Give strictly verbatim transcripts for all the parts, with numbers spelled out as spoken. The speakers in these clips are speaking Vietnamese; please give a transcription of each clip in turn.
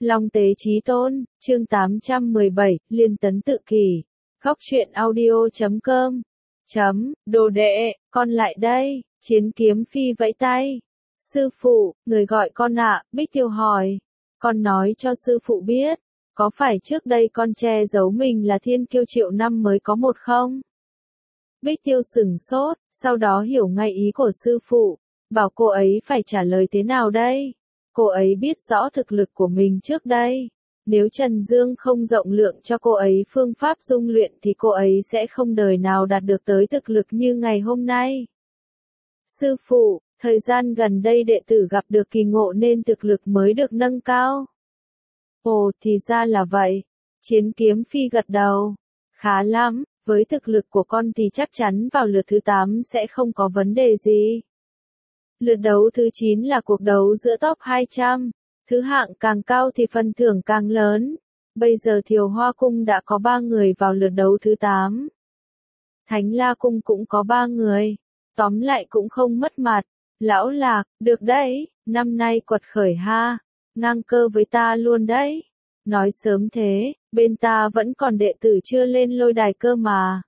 Long tế chí tôn, chương tám trăm mười bảy, Liên tấn tự kỷ. Góc truyện audio chấm com. Chấm, đồ đệ, con lại đây, Chiến Kiếm Phi vẫy tay. Sư phụ, người gọi con ạ, Bích Tiêu hỏi. Con nói cho sư phụ biết, có phải trước đây con che giấu mình là thiên kiêu triệu năm mới có một không? Bích Tiêu sửng sốt, sau đó hiểu ngay ý của sư phụ, bảo cô ấy phải trả lời thế nào đây? Cô ấy biết rõ thực lực của mình trước đây. Nếu Trần Dương không rộng lượng cho cô ấy phương pháp dung luyện thì cô ấy sẽ không đời nào đạt được tới thực lực như ngày hôm nay. Sư phụ, thời gian gần đây đệ tử gặp được kỳ ngộ nên thực lực mới được nâng cao. Ồ, thì ra là vậy. Chiến Kiếm Phi gật đầu. Khá lắm, với thực lực của con thì chắc chắn vào lượt thứ tám sẽ không có vấn đề gì. Lượt đấu thứ chín là cuộc đấu giữa top hai trăm. Thứ hạng càng cao thì phần thưởng càng lớn. Bây giờ Thiều Hoa Cung đã có ba người vào lượt đấu thứ tám. Thánh La Cung cũng có ba người. Tóm lại cũng không mất mặt. Lão Lạc, được đấy, năm nay quật khởi ha. Ngang cơ với ta luôn đấy. Nói sớm thế, bên ta vẫn còn đệ tử chưa lên lôi đài cơ mà.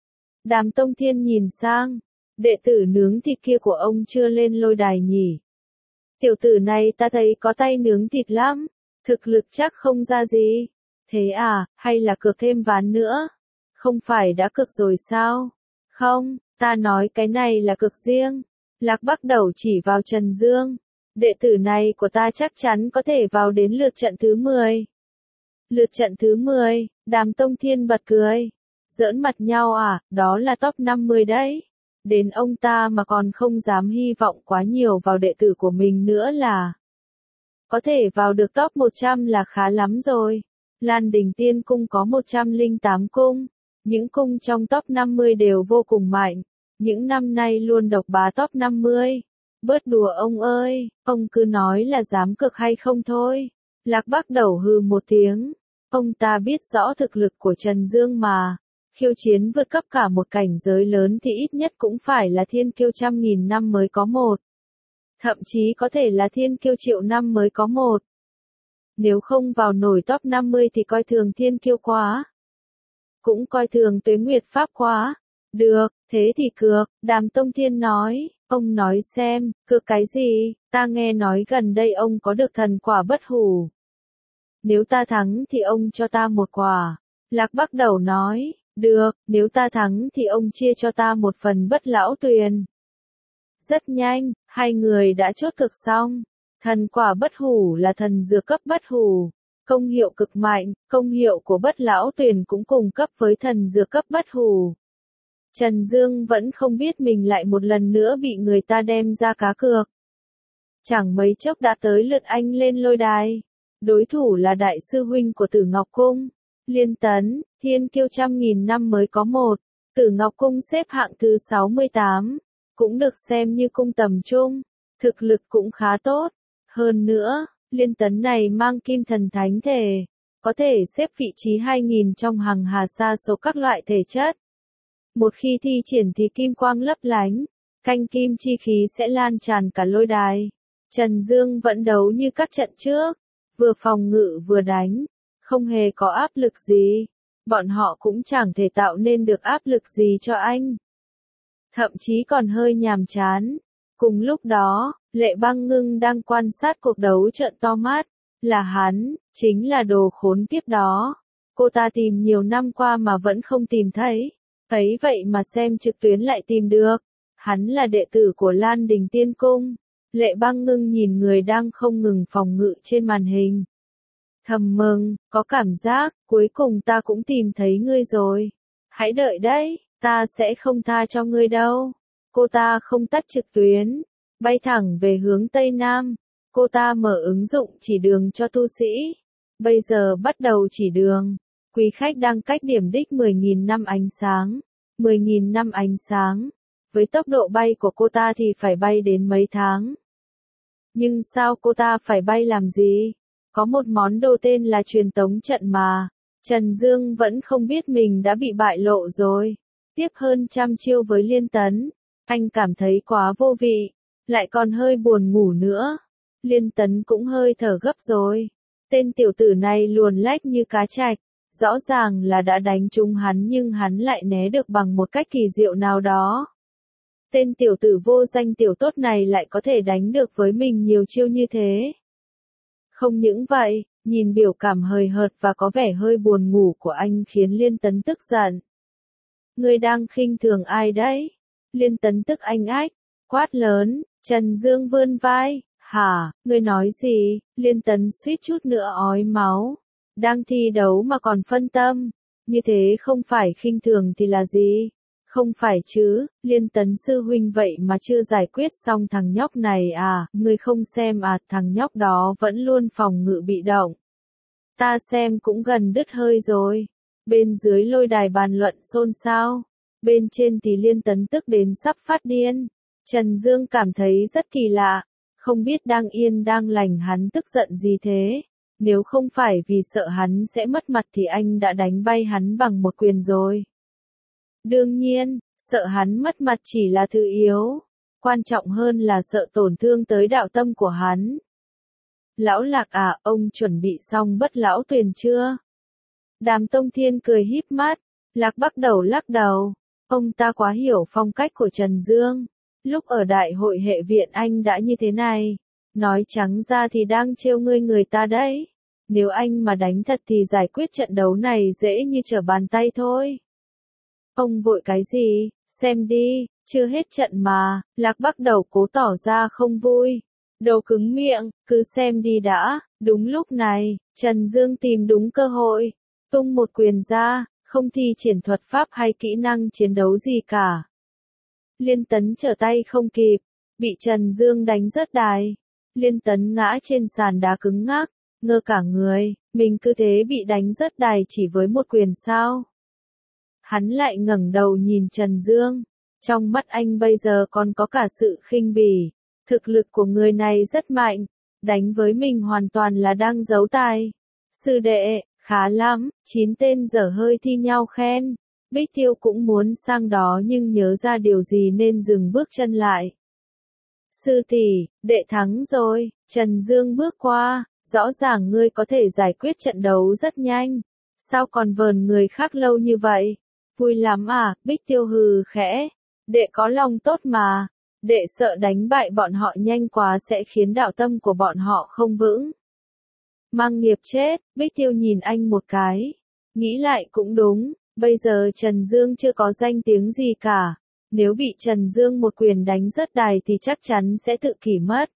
Đàm Tông Thiên nhìn sang. Đệ tử nướng thịt kia của ông chưa lên lôi đài nhỉ? Tiểu tử này ta thấy có tay nướng thịt lắm. Thực lực chắc không ra gì. Thế à, hay là cược thêm ván nữa? Không phải đã cược rồi sao? Không, ta nói cái này là cược riêng. Lạc Bắc Đầu chỉ vào Trần Dương. Đệ tử này của ta chắc chắn có thể vào đến lượt trận thứ mười. Lượt trận thứ mười, Đàm Tông Thiên bật cười. Giỡn mặt nhau à, đó là top năm mươi đấy. Đến ông ta mà còn không dám hy vọng quá nhiều vào đệ tử của mình nữa là. Có thể vào được top một trăm là khá lắm rồi. Lan Đình Tiên Cung có một trăm lẻ tám cung. Những cung trong top năm mươi đều vô cùng mạnh. Những năm nay luôn độc bá top năm mươi. Bớt đùa ông ơi, ông cứ nói là dám cực hay không thôi. Lạc Bắc Đầu hừ một tiếng. Ông ta biết rõ thực lực của Trần Dương mà. Khiêu chiến vượt cấp cả một cảnh giới lớn thì ít nhất cũng phải là thiên kiêu trăm nghìn năm mới có một. Thậm chí có thể là thiên kiêu triệu năm mới có một. Nếu không vào nổi top năm mươi thì coi thường thiên kiêu quá. Cũng coi thường Tuế Nguyệt Pháp quá. Được, thế thì cược, Đàm Tông Thiên nói. Ông nói xem, cược cái gì? Ta nghe nói gần đây ông có được thần quả bất hủ. Nếu ta thắng thì ông cho ta một quả. Lạc Bắc Đầu nói. Được, nếu ta thắng thì ông chia cho ta một phần Bất Lão Tuyền. Rất nhanh, hai người đã chốt cực xong. Thần quả bất hủ là thần dược cấp bất hủ. Công hiệu cực mạnh, công hiệu của Bất Lão Tuyền cũng cùng cấp với thần dược cấp bất hủ. Trần Dương vẫn không biết mình lại một lần nữa bị người ta đem ra cá cược. Chẳng mấy chốc đã tới lượt anh lên lôi đài. Đối thủ là đại sư huynh của Tử Ngọc Cung. Liên tấn, thiên kiêu trăm nghìn năm mới có một. Tử Ngọc Cung xếp hạng thứ sáu mươi tám. Cũng được xem như cung tầm trung. Thực lực cũng khá tốt. Hơn nữa, liên tấn này mang kim thần thánh thể. Có thể xếp vị trí hai nghìn trong hàng hà sa số các loại thể chất. Một khi thi triển thì kim quang lấp lánh. Canh kim chi khí sẽ lan tràn cả lôi đài. Trần Dương vẫn đấu như các trận trước. Vừa phòng ngự vừa đánh. Không hề có áp lực gì. Bọn họ cũng chẳng thể tạo nên được áp lực gì cho anh. Thậm chí còn hơi nhàm chán. Cùng lúc đó, Lệ Băng Ngưng đang quan sát cuộc đấu trợn to mắt. Là hắn, chính là đồ khốn kiếp đó. Cô ta tìm nhiều năm qua mà vẫn không tìm thấy. Thấy vậy mà xem trực tuyến lại tìm được. Hắn là đệ tử của Lan Đình Tiên Cung. Lệ Băng Ngưng nhìn người đang không ngừng phòng ngự trên màn hình. Thầm mừng, có cảm giác, cuối cùng ta cũng tìm thấy ngươi rồi. Hãy đợi đấy, ta sẽ không tha cho ngươi đâu. Cô ta không tắt trực tuyến, bay thẳng về hướng Tây Nam. Cô ta mở ứng dụng chỉ đường cho tu sĩ. Bây giờ bắt đầu chỉ đường. Quý khách đang cách điểm đích mười nghìn năm ánh sáng. mười nghìn năm ánh sáng. Với tốc độ bay của cô ta thì phải bay đến mấy tháng. Nhưng sao cô ta phải bay làm gì? Có một món đồ tên là truyền tống trận mà. Trần Dương vẫn không biết mình đã bị bại lộ rồi. Tiếp hơn trăm chiêu với liên tấn. Anh cảm thấy quá vô vị. Lại còn hơi buồn ngủ nữa. Liên tấn cũng hơi thở gấp rồi. Tên tiểu tử này luồn lách như cá trạch, rõ ràng là đã đánh trúng hắn nhưng hắn lại né được bằng một cách kỳ diệu nào đó. Tên tiểu tử vô danh tiểu tốt này lại có thể đánh được với mình nhiều chiêu như thế. Không những vậy, nhìn biểu cảm hời hợt và có vẻ hơi buồn ngủ của anh khiến Liên Tấn tức giận. Ngươi đang khinh thường ai đấy? Liên Tấn tức anh ách, quát lớn. Trần Dương vươn vai. Hả, ngươi nói gì? Liên Tấn suýt chút nữa ói máu. Đang thi đấu mà còn phân tâm. Như thế không phải khinh thường thì là gì? Không phải chứ, Liên Tấn sư huynh vậy mà chưa giải quyết xong thằng nhóc này à, ngươi không xem à, thằng nhóc đó vẫn luôn phòng ngự bị động. Ta xem cũng gần đứt hơi rồi. Bên dưới lôi đài bàn luận xôn xao. Bên trên thì Liên Tấn tức đến sắp phát điên. Trần Dương cảm thấy rất kỳ lạ. Không biết đang yên đang lành hắn tức giận gì thế. Nếu không phải vì sợ hắn sẽ mất mặt thì anh đã đánh bay hắn bằng một quyền rồi. Đương nhiên, sợ hắn mất mặt chỉ là thứ yếu. Quan trọng hơn là sợ tổn thương tới đạo tâm của hắn. Lão Lạc à, ông chuẩn bị xong bất lão tuyền chưa? Đàm Tông Thiên cười híp mắt. Lạc bắt đầu lắc đầu. Ông ta quá hiểu phong cách của Trần Dương. Lúc ở đại hội hệ viện anh đã như thế này. Nói trắng ra thì đang trêu ngươi người ta đấy. Nếu anh mà đánh thật thì giải quyết trận đấu này dễ như trở bàn tay thôi. Ông vội cái gì, xem đi, chưa hết trận mà. Lạc bắt đầu cố tỏ ra không vui. Đồ cứng miệng, cứ xem đi đã. Đúng lúc này, Trần Dương tìm đúng cơ hội. Tung một quyền ra, không thi triển thuật pháp hay kỹ năng chiến đấu gì cả. Liên Tấn trở tay không kịp, bị Trần Dương đánh rớt đài. Liên Tấn ngã trên sàn đá cứng ngắc, ngơ cả người, mình cứ thế bị đánh rớt đài chỉ với một quyền sao. Hắn lại ngẩng đầu nhìn Trần Dương, trong mắt anh bây giờ còn có cả sự khinh bỉ. Thực lực của người này rất mạnh, đánh với mình hoàn toàn là đang giấu tài. Sư đệ, khá lắm, chín tên dở hơi thi nhau khen. Bích Tiêu cũng muốn sang đó nhưng nhớ ra điều gì nên dừng bước chân lại. Sư tỷ, đệ thắng rồi, Trần Dương bước qua, rõ ràng ngươi có thể giải quyết trận đấu rất nhanh. Sao còn vờn người khác lâu như vậy? Vui lắm à, Bích Tiêu hừ khẽ. Đệ có lòng tốt mà. Đệ sợ đánh bại bọn họ nhanh quá sẽ khiến đạo tâm của bọn họ không vững. Mang nghiệp chết, Bích Tiêu nhìn anh một cái. Nghĩ lại cũng đúng, bây giờ Trần Dương chưa có danh tiếng gì cả. Nếu bị Trần Dương một quyền đánh rớt đài thì chắc chắn sẽ tự kỷ mất.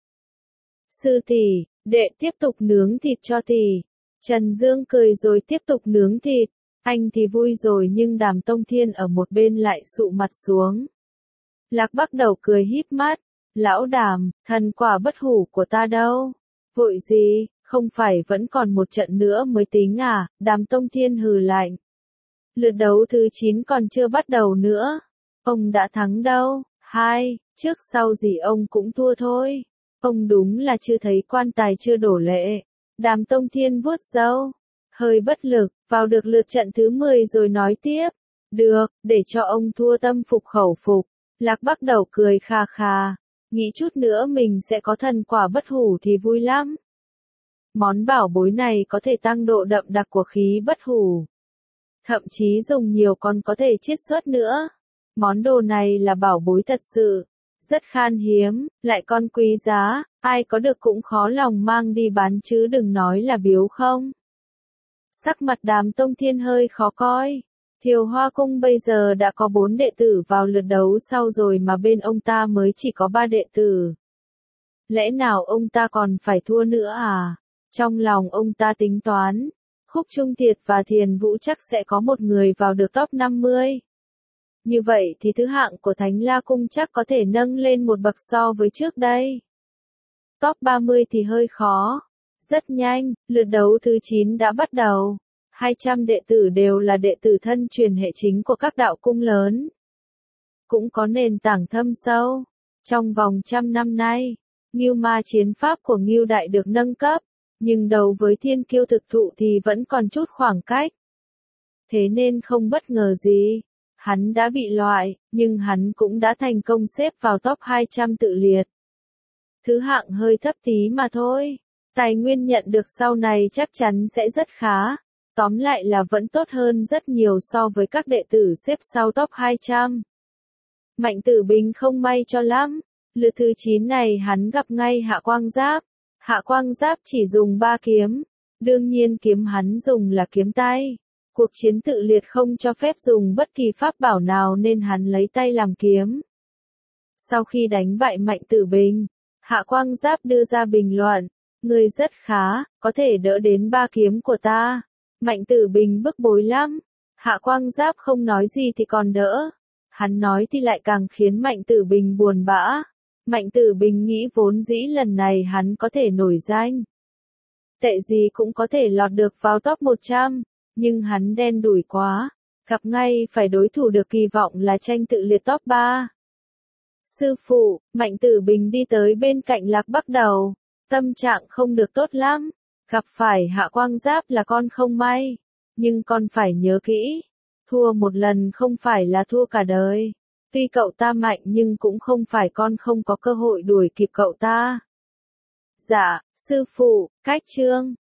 Sư tỷ, đệ tiếp tục nướng thịt cho tỷ. Trần Dương cười rồi tiếp tục nướng thịt. Anh thì vui rồi nhưng Đàm Tông Thiên ở một bên lại sụ mặt xuống. Lạc bắt đầu cười híp mắt. Lão Đàm, thần quả bất hủ của ta đâu? Vội gì, không phải vẫn còn một trận nữa mới tính à? Đàm Tông Thiên hừ lạnh. Lượt đấu thứ chín còn chưa bắt đầu nữa. Ông đã thắng đâu? Hai, trước sau gì ông cũng thua thôi. Ông đúng là chưa thấy quan tài chưa đổ lệ. Đàm Tông Thiên vuốt râu. Hơi bất lực, vào được lượt trận thứ mười rồi nói tiếp. Được, để cho ông thua tâm phục khẩu phục. Lạc bắt đầu cười kha kha. Nghĩ chút nữa mình sẽ có thần quả bất hủ thì vui lắm. Món bảo bối này có thể tăng độ đậm đặc của khí bất hủ. Thậm chí dùng nhiều còn có thể chiết xuất nữa. Món đồ này là bảo bối thật sự. Rất khan hiếm, lại còn quý giá, ai có được cũng khó lòng mang đi bán chứ đừng nói là biếu không. Sắc mặt Đàm Tông Thiên hơi khó coi. Thiều Hoa Cung bây giờ đã có bốn đệ tử vào lượt đấu sau rồi mà bên ông ta mới chỉ có ba đệ tử. Lẽ nào ông ta còn phải thua nữa à? Trong lòng ông ta tính toán, Khúc Trung Thiệt và Thiền Vũ chắc sẽ có một người vào được top năm mươi. Như vậy thì thứ hạng của Thánh La Cung chắc có thể nâng lên một bậc so với trước đây. Top ba mươi thì hơi khó. Rất nhanh, lượt đấu thứ chín đã bắt đầu. hai trăm đệ tử đều là đệ tử thân truyền hệ chính của các đạo cung lớn. Cũng có nền tảng thâm sâu. Trong vòng trăm năm nay, Ngưu Ma chiến pháp của Ngưu Đại được nâng cấp, nhưng đấu với Thiên Kiêu thực thụ thì vẫn còn chút khoảng cách. Thế nên không bất ngờ gì. Hắn đã bị loại, nhưng hắn cũng đã thành công xếp vào top hai trăm tự liệt. Thứ hạng hơi thấp tí mà thôi. Tài nguyên nhận được sau này chắc chắn sẽ rất khá. Tóm lại là vẫn tốt hơn rất nhiều so với các đệ tử xếp sau top hai trăm. Mạnh Tử Bình không may cho lắm. Lượt thứ chín này hắn gặp ngay Hạ Quang Giáp. Hạ Quang Giáp chỉ dùng ba kiếm. Đương nhiên kiếm hắn dùng là kiếm tay. Cuộc chiến tự liệt không cho phép dùng bất kỳ pháp bảo nào nên hắn lấy tay làm kiếm. Sau khi đánh bại Mạnh Tử Bình, Hạ Quang Giáp đưa ra bình luận. Ngươi rất khá, có thể đỡ đến ba kiếm của ta. Mạnh Tử Bình bức bối lắm. Hạ Quang Giáp không nói gì thì còn đỡ. Hắn nói thì lại càng khiến Mạnh Tử Bình buồn bã. Mạnh Tử Bình nghĩ vốn dĩ lần này hắn có thể nổi danh. Tệ gì cũng có thể lọt được vào top một trăm. Nhưng hắn đen đủi quá. Gặp ngay phải đối thủ được kỳ vọng là tranh tự liệt top ba. Sư phụ, Mạnh Tử Bình đi tới bên cạnh Lạc Bắc Đầu. Tâm trạng không được tốt lắm. Gặp phải Hạ Quang Giáp là con không may. Nhưng con phải nhớ kỹ. Thua một lần không phải là thua cả đời. Tuy cậu ta mạnh nhưng cũng không phải con không có cơ hội đuổi kịp cậu ta. Dạ, sư phụ, cách chương.